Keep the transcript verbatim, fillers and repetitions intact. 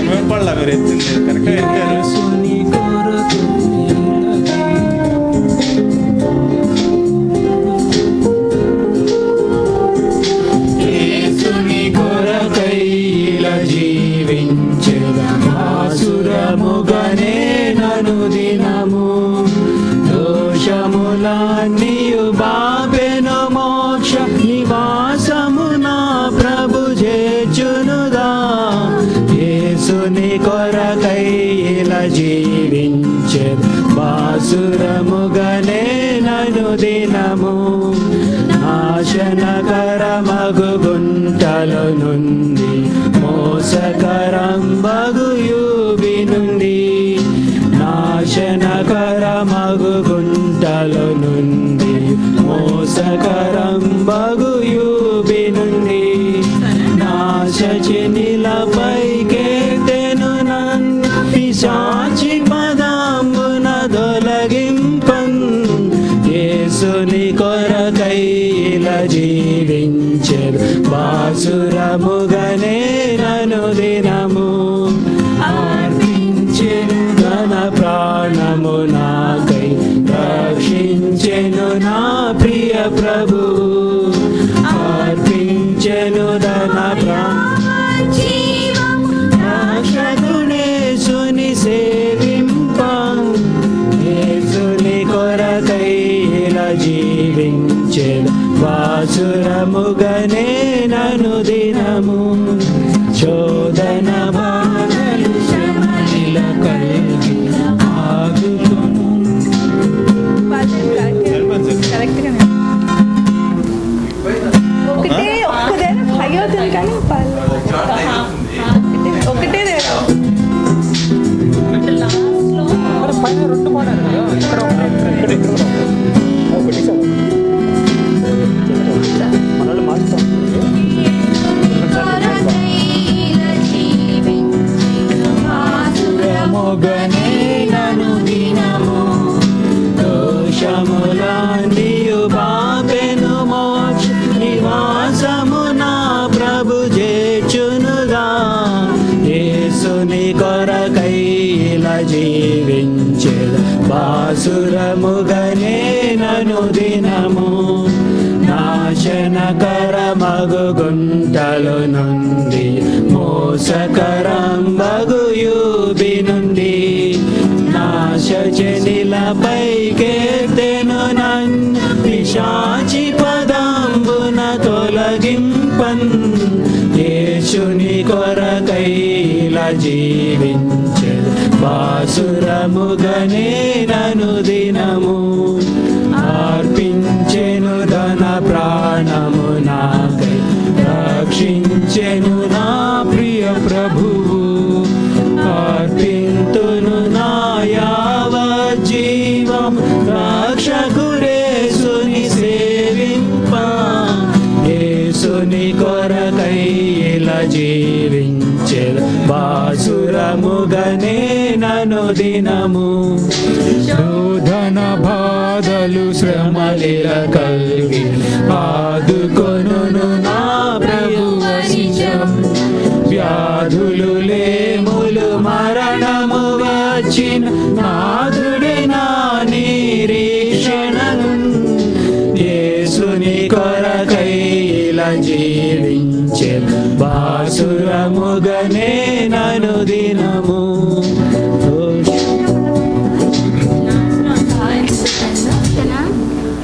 వినపడలా మీరు ఎత్తింది కరెక్ట్గా ఎత్తారు. యేసుని కొరకై ఇలా జీవించెదా ఆసురముగనే నను దినము దోషములన్నీయు బాపెను మోక్ష నివాసమున ప్రభు చేర్చునుదా యేసుని కొరకై ఇలా జీవించెదా బాసురముగనే నను దినము నాశనకరమగు గుంటల నుండి మోసకరం బగు యూబి నుండి నాశనకరమగు గుంటల నుండి మోసకరం బగు యూబి నుండి నాశచినిలపై కేతెను నన్ను పిశాచి పదంబున దొలగింపన్ యేసుని కొరకై ఇలా జీవించెదా బాసురముగనే నను దినము అర్పించెను తన ప్రాణము నాకై రక్షించెను నా ప్రియ ప్రభు అర్పించెను తన రక్షకుడేసుని సేవింప యేసుని కొరకై ఇలా జీవించెదా బాసురముగనే నను దినము శోధన బాధలు శ్రమల కలిగి ఆగుకొను ఒకటే ఒక్కదేనా ఫైవ్ అవుతుంది కానీ ఒకటే పైన రెండు పాడారు కదా ఇక్కడ ఒకటి మనల్ని మార్చుతాం మొగనే నను దినము దోషములన్నీయు బాపెను మోక్ష నివాసమున ప్రభు చేర్చునుగా యేసుని కొరకై ఇలా జీవించెదా బాసురముగనే నను దినము నాశనకరమగు గుంటల నుండి మోసకరం బగు యూబి నుండి నాశచనిలపై కేతెను నన్ను పిశాచి పదంబున తొలగింపన్ యేసుని కొరకై ఇలా జీవించెదా బాసురముగనే నను దినము అర్పించెను ధన ప్రాణము నాకై రక్షించెను నా ప్రియ ప్రభువు అర్పింతును నా యావజ్జీవం రక్షకుడేసుని సేవింప యేసుని కొరకై ఇలా జీవించెదా బాసురముగనే నను దినము శోధన బాధలు శ్రమలిల కలిగి ఆదుకొనును నా ప్రభువశిషం వ్యాధులు లేములు మరణము వచ్చిన నాథుడే నా నిరీక్షణను యేసుని కొరకై ఇలా జీవించెదా బాసురముగనే నను దినము